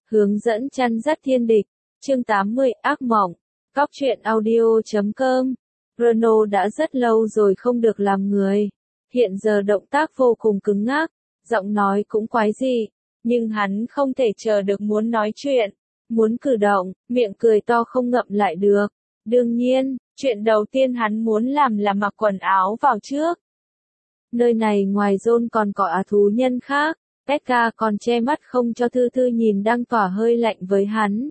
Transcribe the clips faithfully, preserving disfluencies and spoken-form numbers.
Hướng dẫn chăn dắt thiên địch. Chương tám mươi, ác mộng. Góc truyện audio chấm com. Renault đã rất lâu rồi không được làm người. Hiện giờ động tác vô cùng cứng ngắc, giọng nói cũng quái dị, nhưng hắn không thể chờ được muốn nói chuyện, muốn cử động, miệng cười to không ngậm lại được. Đương nhiên, chuyện đầu tiên hắn muốn làm là mặc quần áo vào trước. Nơi này ngoài John còn có á thú nhân khác, Pekka còn che mắt không cho Thư Thư nhìn đang tỏa hơi lạnh với hắn.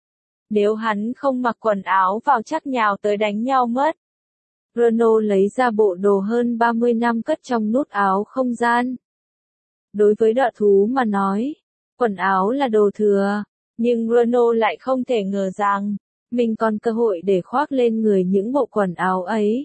Nếu hắn không mặc quần áo vào chắc nhào tới đánh nhau mất. Renault lấy ra bộ đồ hơn ba mươi năm cất trong nút áo không gian. Đối với đọa thú mà nói, quần áo là đồ thừa, nhưng Renault lại không thể ngờ rằng, mình còn cơ hội để khoác lên người những bộ quần áo ấy.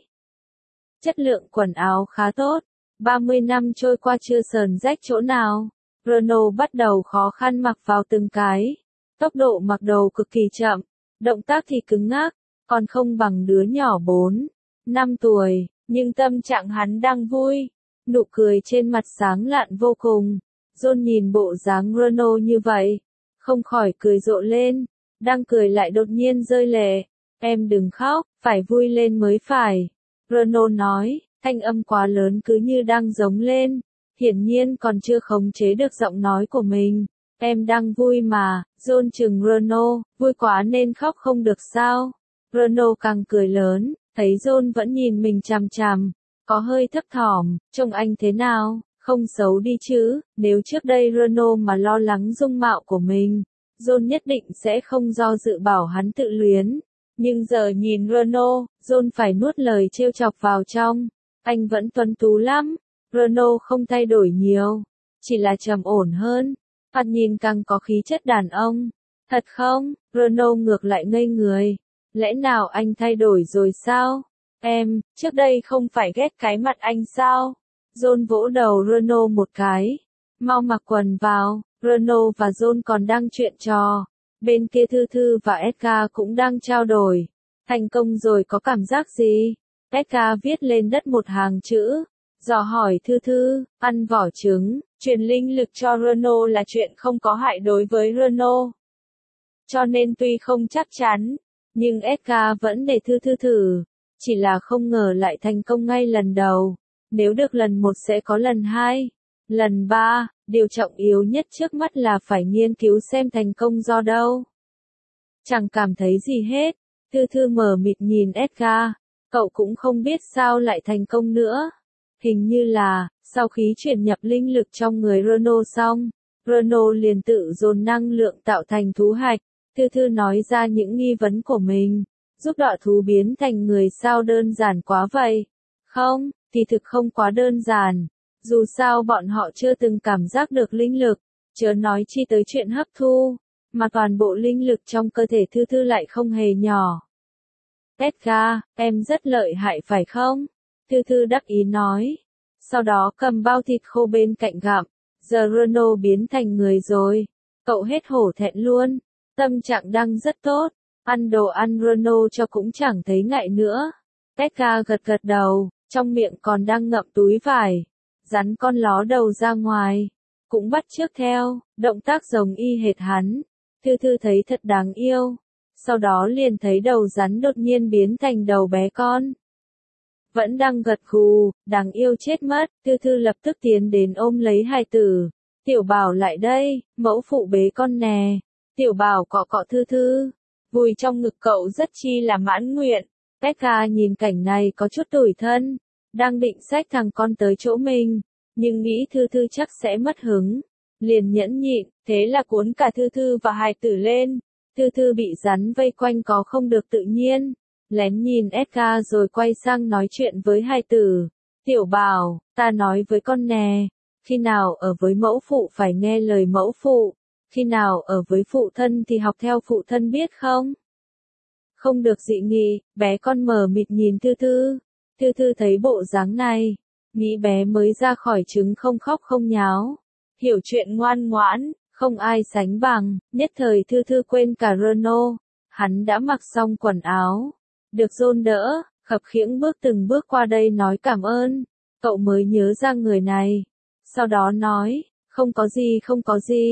Chất lượng quần áo khá tốt, ba mươi năm trôi qua chưa sờn rách chỗ nào, Renault bắt đầu khó khăn mặc vào từng cái. Tốc độ mặc đồ cực kỳ chậm, động tác thì cứng ngắc, còn không bằng đứa nhỏ bốn, năm tuổi, nhưng tâm trạng hắn đang vui, nụ cười trên mặt sáng lạn vô cùng. John nhìn bộ dáng Renault như vậy, không khỏi cười rộ lên, đang cười lại đột nhiên rơi lệ. Em đừng khóc, phải vui lên mới phải. Renault nói, thanh âm quá lớn cứ như đang giống lên, hiển nhiên còn chưa khống chế được giọng nói của mình. Em đang vui mà. John chừng Renault, vui quá nên khóc không được sao? Renault càng cười lớn, thấy John vẫn nhìn mình chằm chằm, có hơi thấp thỏm, trông anh thế nào, không xấu đi chứ? Nếu trước đây Renault mà lo lắng dung mạo của mình, John nhất định sẽ không do dự bảo hắn tự luyến. Nhưng giờ nhìn Renault, John phải nuốt lời trêu chọc vào trong. Anh vẫn tuấn tú lắm. Renault không thay đổi nhiều, chỉ là trầm ổn hơn. Thoạt nhìn càng có khí chất đàn ông. Thật không? Renault ngược lại ngây người. Lẽ nào anh thay đổi rồi sao? Em, trước đây không phải ghét cái mặt anh sao? John vỗ đầu Renault một cái. Mau mặc quần vào. Renault và John còn đang chuyện trò. Bên kia Thư Thư và Edgar cũng đang trao đổi. Thành công rồi có cảm giác gì? Edgar viết lên đất một hàng chữ. Dò hỏi Thư Thư, ăn vỏ trứng, truyền linh lực cho Renault là chuyện không có hại đối với Renault. Cho nên tuy không chắc chắn, nhưng Edgar vẫn để Thư Thư thử, chỉ là không ngờ lại thành công ngay lần đầu. Nếu được lần một sẽ có lần hai, lần ba, điều trọng yếu nhất trước mắt là phải nghiên cứu xem thành công do đâu. Chẳng cảm thấy gì hết, Thư Thư mờ mịt nhìn Edgar, cậu cũng không biết sao lại thành công nữa. Hình như là, sau khi chuyển nhập linh lực trong người Renault xong, Renault liền tự dồn năng lượng tạo thành thú hạch. Thư Thư nói ra những nghi vấn của mình, giúp đọa thú biến thành người sao đơn giản quá vậy? Không, thì thực không quá đơn giản. Dù sao bọn họ chưa từng cảm giác được linh lực, chớ nói chi tới chuyện hấp thu, mà toàn bộ linh lực trong cơ thể Thư Thư lại không hề nhỏ. Edgar, em rất lợi hại phải không? Thư Thư đắc ý nói. Sau đó cầm bao thịt khô bên cạnh gặm. Giờ Renault biến thành người rồi. Cậu hết hổ thẹn luôn. Tâm trạng đang rất tốt. Ăn đồ ăn Renault cho cũng chẳng thấy ngại nữa. Edgar gật gật đầu, trong miệng còn đang ngậm túi vải. Rắn con ló đầu ra ngoài. Cũng bắt chước theo, động tác giống y hệt hắn. Thư Thư thấy thật đáng yêu. Sau đó liền thấy đầu rắn đột nhiên biến thành đầu bé con. Vẫn đang gật gù, đáng yêu chết mất. Thư Thư lập tức tiến đến ôm lấy hài tử. Tiểu Bảo lại đây, mẫu phụ bế con nè. Tiểu Bảo cọ cọ Thư Thư, vùi trong ngực cậu rất chi là mãn nguyện. Pekka nhìn cảnh này có chút tủi thân, đang định xách thằng con tới chỗ mình, nhưng nghĩ Thư Thư chắc sẽ mất hứng, liền nhẫn nhịn, thế là cuốn cả Thư Thư và hài tử lên. Thư Thư bị rắn vây quanh có không được tự nhiên, lén nhìn Edgar rồi quay sang nói chuyện với hài tử. Tiểu Bảo, ta nói với con nè, khi nào ở với mẫu phụ phải nghe lời mẫu phụ, khi nào ở với phụ thân thì học theo phụ thân biết không? Không được dị nghị, bé con mờ mịt nhìn Thư Thư. Thư Thư thấy bộ dáng này, nghĩ bé mới ra khỏi trứng không khóc không nháo, hiểu chuyện ngoan ngoãn, không ai sánh bằng. Nhất thời Thư Thư quên cả Renault, hắn đã mặc xong quần áo, được John đỡ, khập khiễng bước từng bước qua đây nói cảm ơn. Cậu mới nhớ ra người này, sau đó nói, không có gì không có gì,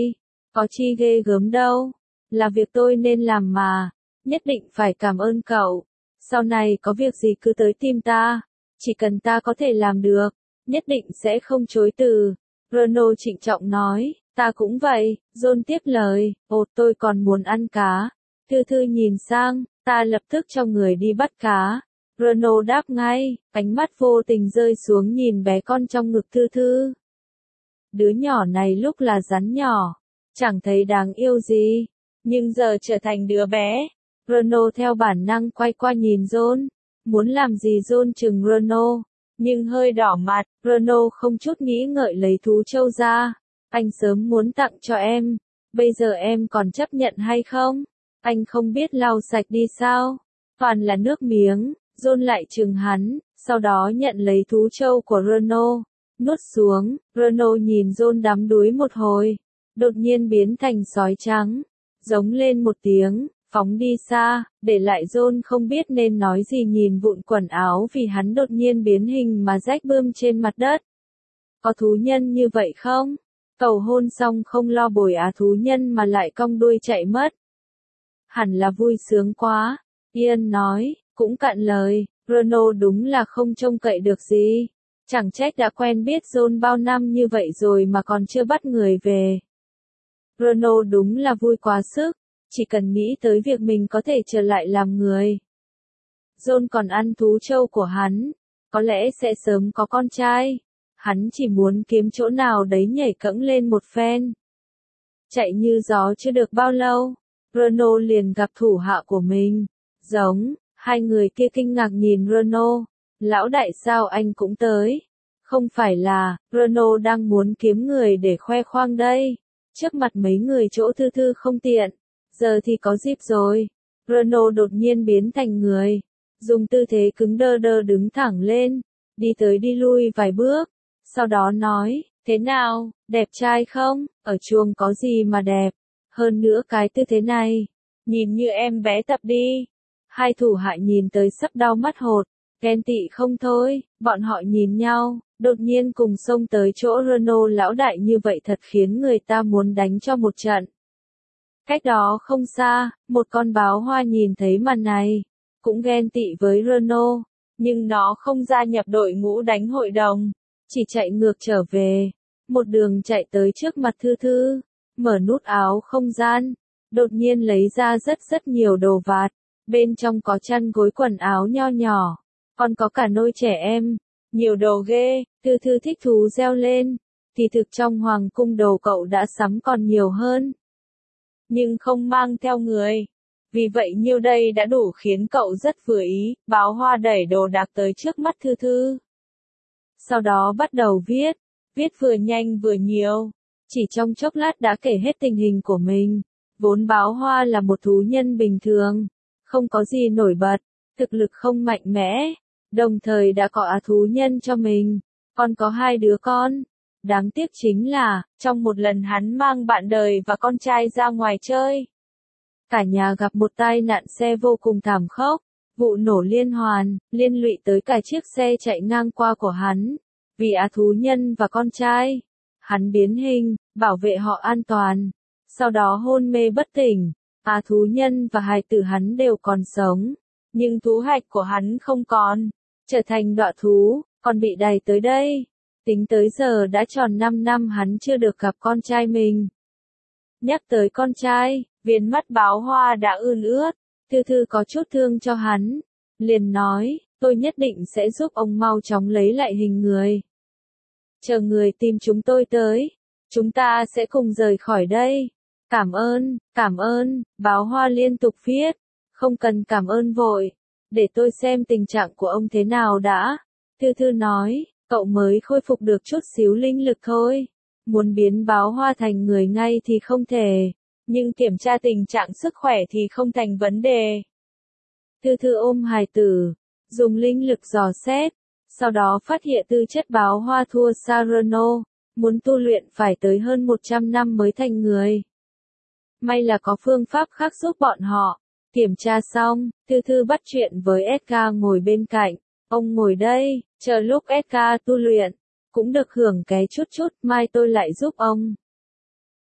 Có chi ghê gớm đâu. Là việc tôi nên làm mà. Nhất định phải cảm ơn cậu. Sau này có việc gì cứ tới tìm ta. Chỉ cần ta có thể làm được, nhất định sẽ không chối từ. Renault trịnh trọng nói, ta cũng vậy. John tiếp lời, ồ tôi còn muốn ăn cá. Thư Thư nhìn sang, ta lập tức cho người đi bắt cá. Renault đáp ngay, ánh mắt vô tình rơi xuống nhìn bé con trong ngực Thư Thư. Đứa nhỏ này lúc là rắn nhỏ, chẳng thấy đáng yêu gì, nhưng giờ trở thành đứa bé. Renault theo bản năng quay qua nhìn John, muốn làm gì John chừng Renault, nhưng hơi đỏ mặt. Renault không chút nghĩ ngợi lấy thú trâu ra, anh sớm muốn tặng cho em, bây giờ em còn chấp nhận hay không? Anh không biết lau sạch đi sao? Toàn là nước miếng. John lại chừng hắn, sau đó nhận lấy thú trâu của Renault, nuốt xuống. Renault nhìn John đắm đuối một hồi, đột nhiên biến thành sói trắng, giống lên một tiếng, phóng đi xa, để lại John không biết nên nói gì nhìn vụn quần áo vì hắn đột nhiên biến hình mà rách bươm trên mặt đất. Có thú nhân như vậy không? Cầu hôn xong không lo bồi á thú nhân mà lại cong đuôi chạy mất. Hẳn là vui sướng quá, Ian nói, cũng cạn lời. Renault đúng là không trông cậy được gì. Chẳng trách đã quen biết John bao năm như vậy rồi mà còn chưa bắt người về. Renault đúng là vui quá sức, chỉ cần nghĩ tới việc mình có thể trở lại làm người. John còn ăn thú trâu của hắn, có lẽ sẽ sớm có con trai. Hắn chỉ muốn kiếm chỗ nào đấy nhảy cẫng lên một phen. Chạy như gió chưa được bao lâu, Renault liền gặp thủ hạ của mình. Giống, hai người kia kinh ngạc nhìn Renault. Lão đại sao anh cũng tới? Không phải là, Renault đang muốn kiếm người để khoe khoang đây. Trước mặt mấy người chỗ Thư Thư không tiện. Giờ thì có dịp rồi. Renault đột nhiên biến thành người. Dùng tư thế cứng đơ đơ đứng thẳng lên. Đi tới đi lui vài bước. Sau đó nói, thế nào, đẹp trai không? Ở chuồng có gì mà đẹp? Hơn nữa cái tư thế này, nhìn như em bé tập đi. Hai thủ hạ nhìn tới sắp đau mắt hột, ghen tị không thôi, bọn họ nhìn nhau, đột nhiên cùng xông tới chỗ Renault lão đại như vậy thật khiến người ta muốn đánh cho một trận. Cách đó không xa, một con báo hoa nhìn thấy màn này, cũng ghen tị với Renault, nhưng nó không gia nhập đội ngũ đánh hội đồng, chỉ chạy ngược trở về, một đường chạy tới trước mặt Thư Thư, mở nút áo không gian, đột nhiên lấy ra rất rất nhiều đồ vặt. Bên trong có chăn gối quần áo nho nhỏ, còn có cả nôi trẻ em, nhiều đồ ghê. Thư Thư thích thú reo lên, thì thực trong hoàng cung đồ cậu đã sắm còn nhiều hơn. Nhưng không mang theo người, vì vậy nhiêu đây đã đủ khiến cậu rất vừa ý. Báo hoa đẩy đồ đạc tới trước mắt Thư Thư. Sau đó bắt đầu viết, viết vừa nhanh vừa nhiều, chỉ trong chốc lát đã kể hết tình hình của mình. Vốn báo hoa là một thú nhân bình thường, không có gì nổi bật, thực lực không mạnh mẽ, đồng thời đã có á thú nhân cho mình, còn có hai đứa con. Đáng tiếc chính là, trong một lần hắn mang bạn đời và con trai ra ngoài chơi, cả nhà gặp một tai nạn xe vô cùng thảm khốc, vụ nổ liên hoàn, liên lụy tới cả chiếc xe chạy ngang qua của hắn. Vì á thú nhân và con trai, hắn biến hình, bảo vệ họ an toàn, sau đó hôn mê bất tỉnh. Á thú nhân và hài tử hắn đều còn sống, nhưng thú hạch của hắn không còn, trở thành đọa thú, còn bị đày tới đây. Tính tới giờ đã tròn năm năm hắn chưa được gặp con trai mình. Nhắc tới con trai, viền mắt báo hoa đã ươn ướt, Thư Thư có chút thương cho hắn, liền nói, tôi nhất định sẽ giúp ông mau chóng lấy lại hình người. Chờ người tìm chúng tôi tới, chúng ta sẽ cùng rời khỏi đây. Cảm ơn, cảm ơn, báo hoa liên tục viết, không cần cảm ơn vội, để tôi xem tình trạng của ông thế nào đã. Thư Thư nói, cậu mới khôi phục được chút xíu linh lực thôi, muốn biến báo hoa thành người ngay thì không thể, nhưng kiểm tra tình trạng sức khỏe thì không thành vấn đề. Thư Thư ôm hài tử, dùng linh lực dò xét, sau đó phát hiện tư chất báo hoa thua xa Renault, muốn tu luyện phải tới hơn một trăm năm mới thành người. May là có phương pháp khác giúp bọn họ. Kiểm tra xong, Thư Thư bắt chuyện với Edgar ngồi bên cạnh. Ông ngồi đây, chờ lúc Edgar tu luyện, cũng được hưởng cái chút chút, mai tôi lại giúp ông.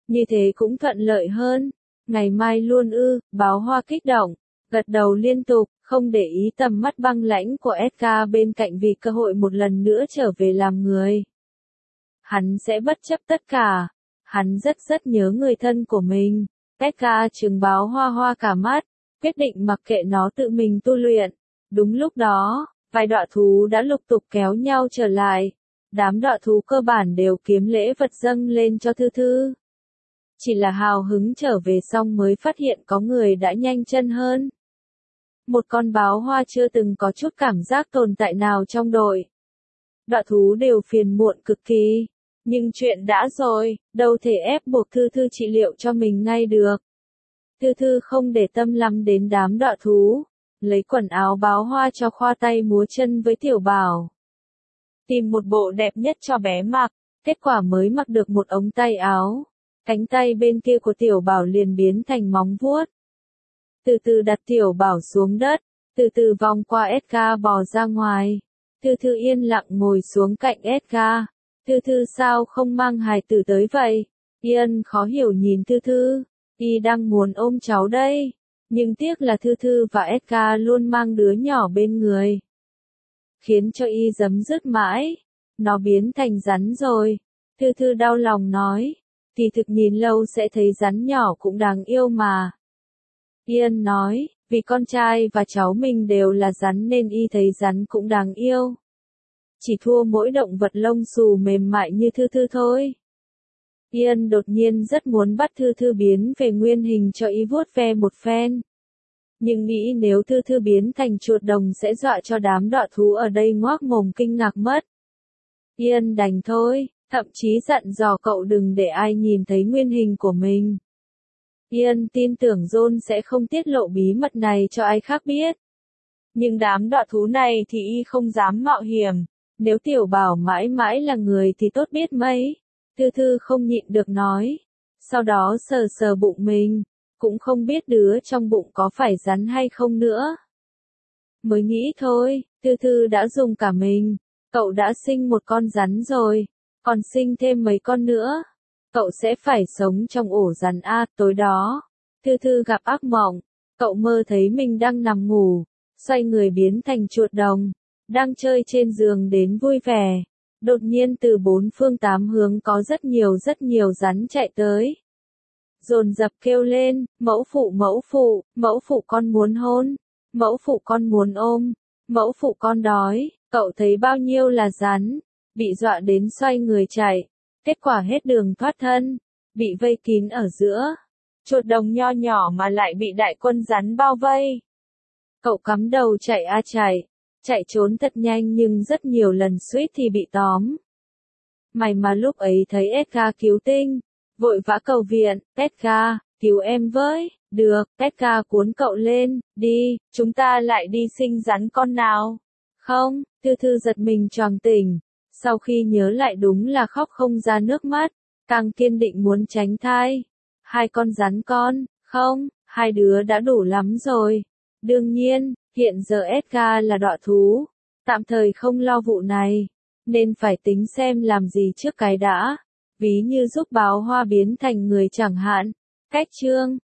Như thế cũng thuận lợi hơn. Ngày mai luôn ư, Báo Hoa kích động, gật đầu liên tục, không để ý tầm mắt băng lãnh của Edgar bên cạnh vì cơ hội một lần nữa trở về làm người. Hắn sẽ bất chấp tất cả. Hắn rất rất nhớ người thân của mình. Edgar trừng Báo Hoa hoa cả mắt, quyết định mặc kệ nó tự mình tu luyện. Đúng lúc đó, vài đọa thú đã lục tục kéo nhau trở lại. Đám đọa thú cơ bản đều kiếm lễ vật dâng lên cho Thư Thư. Chỉ là hào hứng trở về xong mới phát hiện có người đã nhanh chân hơn. Một con báo hoa chưa từng có chút cảm giác tồn tại nào trong đội. Đọa thú đều phiền muộn cực kỳ. Nhưng chuyện đã rồi, đâu thể ép buộc Thư Thư trị liệu cho mình ngay được. Thư Thư không để tâm lắm đến đám đọa thú. Lấy quần áo báo hoa cho khoa tay múa chân với Tiểu Bảo. Tìm một bộ đẹp nhất cho bé mặc. Kết quả mới mặc được một ống tay áo. Cánh tay bên kia của Tiểu Bảo liền biến thành móng vuốt. Từ từ đặt Tiểu Bảo xuống đất, từ từ vòng qua Edgar bò ra ngoài. Thư Thư yên lặng ngồi xuống cạnh Edgar. Thư Thư sao không mang hài tử tới vậy? Ian khó hiểu nhìn Thư Thư. Y đang muốn ôm cháu đây. Nhưng tiếc là Thư Thư và Edgar luôn mang đứa nhỏ bên người. Khiến cho Y giấm dứt mãi. Nó biến thành rắn rồi. Thư Thư đau lòng nói. Thì thực nhìn lâu sẽ thấy rắn nhỏ cũng đáng yêu mà. Ian nói, vì con trai và cháu mình đều là rắn nên Y thấy rắn cũng đáng yêu. Chỉ thua mỗi động vật lông xù mềm mại như Thư Thư thôi. Ian đột nhiên rất muốn bắt Thư Thư biến về nguyên hình cho Y vuốt ve một phen. Nhưng nghĩ nếu Thư Thư biến thành chuột đồng sẽ dọa cho đám đọa thú ở đây ngoác mồm kinh ngạc mất. Ian đành thôi, thậm chí dặn dò cậu đừng để ai nhìn thấy nguyên hình của mình. Ian tin tưởng John sẽ không tiết lộ bí mật này cho ai khác biết. Nhưng đám đọa thú này thì Y không dám mạo hiểm. Nếu Tiểu Bảo mãi mãi là người thì tốt biết mấy. Thư Thư không nhịn được nói. Sau đó sờ sờ bụng mình. Cũng không biết đứa trong bụng có phải rắn hay không nữa. Mới nghĩ thôi, Thư Thư đã dùng cả mình. Cậu đã sinh một con rắn rồi. Còn sinh thêm mấy con nữa. Cậu sẽ phải sống trong ổ rắn A. Tối đó, Thư Thư gặp ác mộng. Cậu mơ thấy mình đang nằm ngủ. Xoay người biến thành chuột đồng. Đang chơi trên giường đến vui vẻ. Đột nhiên từ bốn phương tám hướng có rất nhiều rất nhiều rắn chạy tới. Dồn dập kêu lên, mẫu phụ mẫu phụ, mẫu phụ con muốn hôn, mẫu phụ con muốn ôm, mẫu phụ con đói. Cậu thấy bao nhiêu là rắn, bị dọa đến xoay người chạy. Kết quả hết đường thoát thân, bị vây kín ở giữa. Chuột đồng nho nhỏ mà lại bị đại quân rắn bao vây. Cậu cắm đầu chạy a chạy, chạy trốn thật nhanh nhưng rất nhiều lần suýt thì bị tóm. May mà lúc ấy thấy Edgar cứu tinh, vội vã cầu viện. Edgar, cứu em với. Được, Edgar cuốn cậu lên, đi, chúng ta lại đi sinh rắn con nào. Không, Thư Thư giật mình choàng tỉnh. Sau khi nhớ lại đúng là khóc không ra nước mắt, càng kiên định muốn tránh thai. Hai con rắn con, không, hai đứa đã đủ lắm rồi. Đương nhiên, hiện giờ Edgar là đọa thú, tạm thời không lo vụ này, nên phải tính xem làm gì trước cái đã. Ví như giúp báo hoa biến thành người chẳng hạn. Cách chương